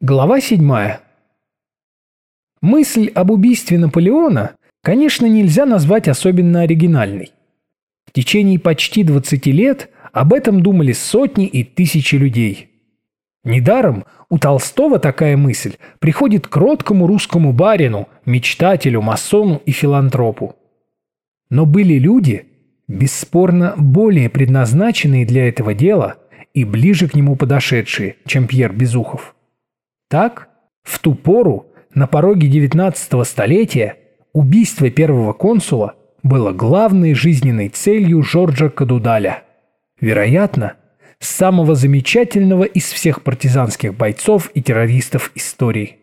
Глава 7. Мысль об убийстве Наполеона, конечно, нельзя назвать особенно оригинальной. В течение почти 20 лет об этом думали сотни и тысячи людей. Недаром у Толстого такая мысль приходит кроткому русскому барину, мечтателю, масону и филантропу. Но были люди, бесспорно, более предназначенные для этого дела и ближе к нему подошедшие, чем Пьер Безухов. Так, в ту пору, на пороге 19-го столетия, убийство первого консула было главной жизненной целью Жоржа Кадудаля. Вероятно, самого замечательного из всех партизанских бойцов и террористов истории.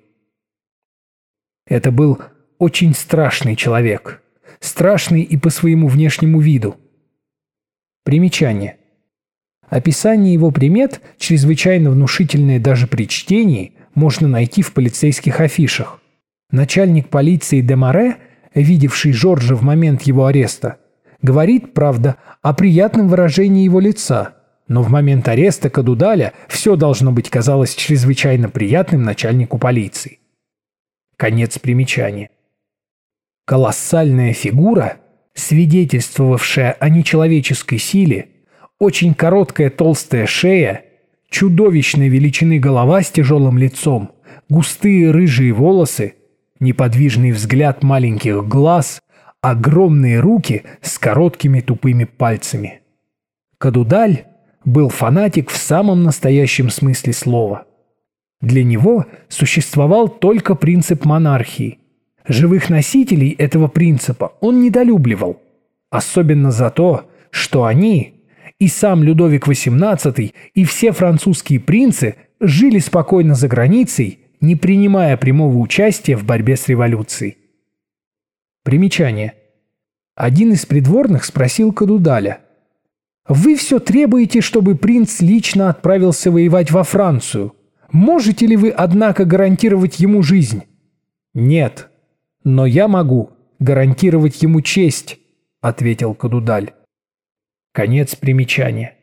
Это был очень страшный человек, страшный и по своему внешнему виду. Примечание. Описание его примет, чрезвычайно внушительное даже при чтении, можно найти в полицейских афишах. Начальник полиции Демаре, видевший Жоржа в момент его ареста, говорит, правда, о приятном выражении его лица, но в момент ареста Кадудаля все должно быть казалось чрезвычайно приятным начальнику полиции. Конец примечания. Колоссальная фигура, свидетельствовавшая о нечеловеческой силе, очень короткая толстая шея, чудовищной величины голова с тяжелым лицом, густые рыжие волосы, неподвижный взгляд маленьких глаз, огромные руки с короткими тупыми пальцами. Кадудаль был фанатик в самом настоящем смысле слова. Для него существовал только принцип монархии. Живых носителей этого принципа он недолюбливал, особенно за то, что они, и сам Людовик XVIII, и все французские принцы жили спокойно за границей, не принимая прямого участия в борьбе с революцией. Примечание. Один из придворных спросил Кадудаля: «Вы все требуете, чтобы принц лично отправился воевать во Францию. Можете ли вы, однако, гарантировать ему жизнь?» «Нет, но я могу гарантировать ему честь», — ответил Кадудаль. Конец примечания.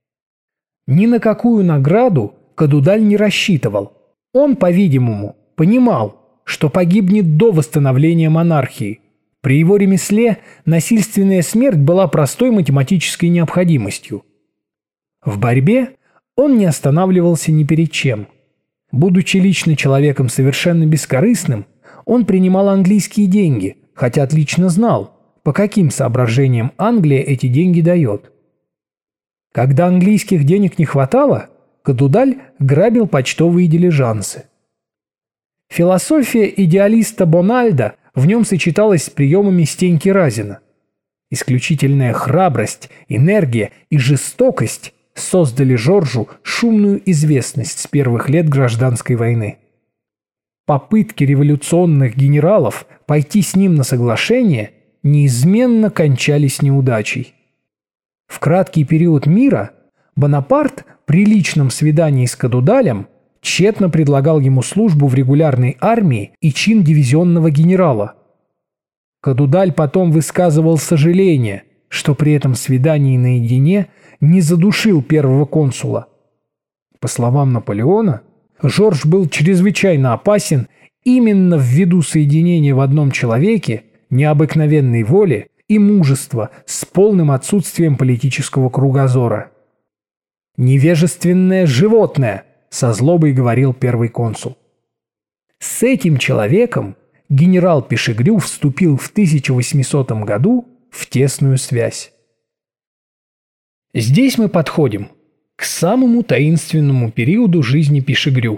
Ни на какую награду Кадудаль не рассчитывал. Он, по-видимому, понимал, что погибнет до восстановления монархии. При его ремесле насильственная смерть была простой математической необходимостью. В борьбе он не останавливался ни перед чем. Будучи лично человеком совершенно бескорыстным, он принимал английские деньги, хотя отлично знал, по каким соображениям Англия эти деньги дает. Когда английских денег не хватало, Кадудаль грабил почтовые дилижансы. Философия идеалиста Бональда в нем сочеталась с приемами Стеньки Разина. Исключительная храбрость, энергия и жестокость создали Жоржу шумную известность с первых лет гражданской войны. Попытки революционных генералов пойти с ним на соглашение неизменно кончались неудачей. В краткий период мира Бонапарт при личном свидании с Кадудалем тщетно предлагал ему службу в регулярной армии и чин дивизионного генерала. Кадудаль потом высказывал сожаление, что при этом свидании наедине не задушил первого консула. По словам Наполеона, Жорж был чрезвычайно опасен именно ввиду соединения в одном человеке необыкновенной воли и мужества с полным отсутствием политического кругозора. «Невежественное животное», — со злобой говорил первый консул. С этим человеком генерал Пишегрю вступил в 1800 году в тесную связь. Здесь мы подходим к самому таинственному периоду жизни Пишегрю.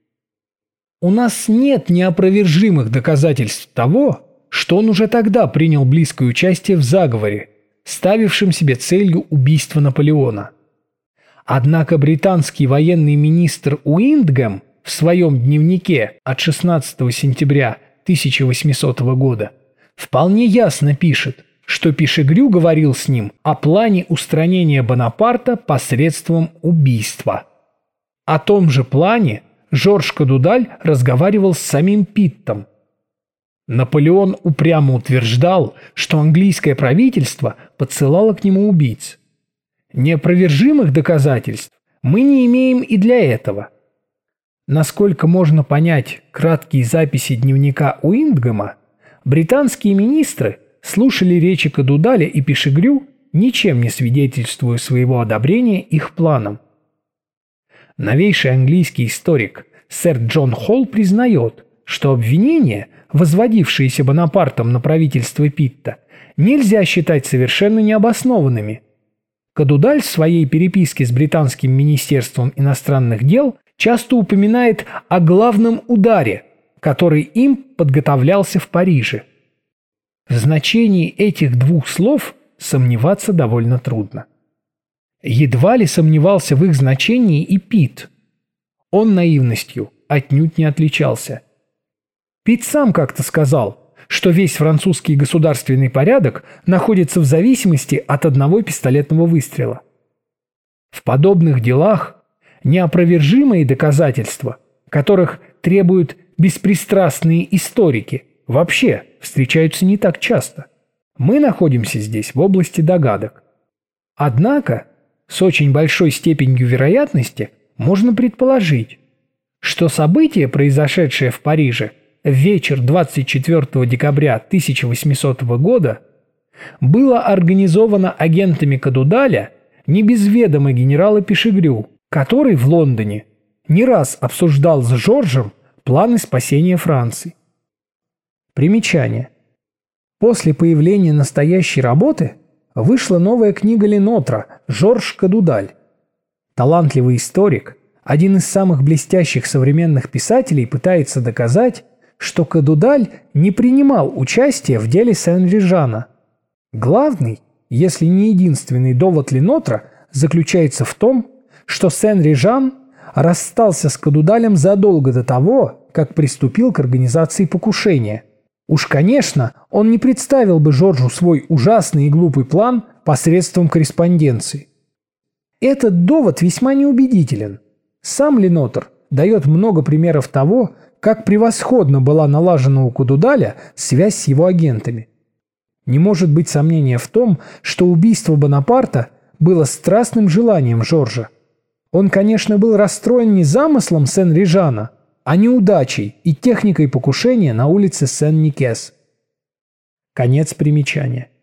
У нас нет неопровержимых доказательств того, что он уже тогда принял близкое участие в заговоре, ставившем себе целью убийство Наполеона. Однако британский военный министр Уиндгэм в своем дневнике от 16 сентября 1800 года вполне ясно пишет, что Пишегрю говорил с ним о плане устранения Бонапарта посредством убийства. О том же плане Жорж Кадудаль разговаривал с самим Питтом. Наполеон упрямо утверждал, что английское правительство подсылало к нему убийц. Неопровержимых доказательств мы не имеем и для этого. Насколько можно понять краткие записи дневника Уиндгэма, британские министры слушали речи Кадудаля и Пешегрю, ничем не свидетельствуя своего одобрения их планам. Новейший английский историк сэр Джон Холл признает, что обвинения, возводившиеся Бонапартом на правительство Питта, нельзя считать совершенно необоснованными. Кадудаль в своей переписке с британским министерством иностранных дел часто упоминает о главном ударе, который им подготовлялся в Париже. В значении этих двух слов сомневаться довольно трудно. Едва ли сомневался в их значении и Питт. Он наивностью отнюдь не отличался. Питт сам как-то сказал, что весь французский государственный порядок находится в зависимости от одного пистолетного выстрела. В подобных делах неопровержимые доказательства, которых требуют беспристрастные историки, вообще встречаются не так часто. Мы находимся здесь в области догадок. Однако, с очень большой степенью вероятности можно предположить, что событие, произошедшее в Париже в вечер 24 декабря 1800 года, было организовано агентами Кадудаля не без ведома генерала Пешегрю, который в Лондоне не раз обсуждал с Жоржем планы спасения Франции. Примечание. После появления настоящей работы вышла новая книга Ленотра «Жорж Кадудаль». Талантливый историк, один из самых блестящих современных писателей, пытается доказать, что Кадудаль не принимал участия в деле Сен-Режана. Главный, если не единственный довод Ленотра заключается в том, что Сен-Режан расстался с Кадудалем задолго до того, как приступил к организации покушения. Уж, конечно, он не представил бы Жоржу свой ужасный и глупый план посредством корреспонденции. Этот довод весьма неубедителен. Сам Ленотр дает много примеров того, как превосходно была налажена у Кадудаля связь с его агентами. Не может быть сомнения в том, что убийство Бонапарта было страстным желанием Жоржа. Он, конечно, был расстроен не замыслом Сен-Режана, а неудачей и техникой покушения на улице Сен-Никес. Конец примечания.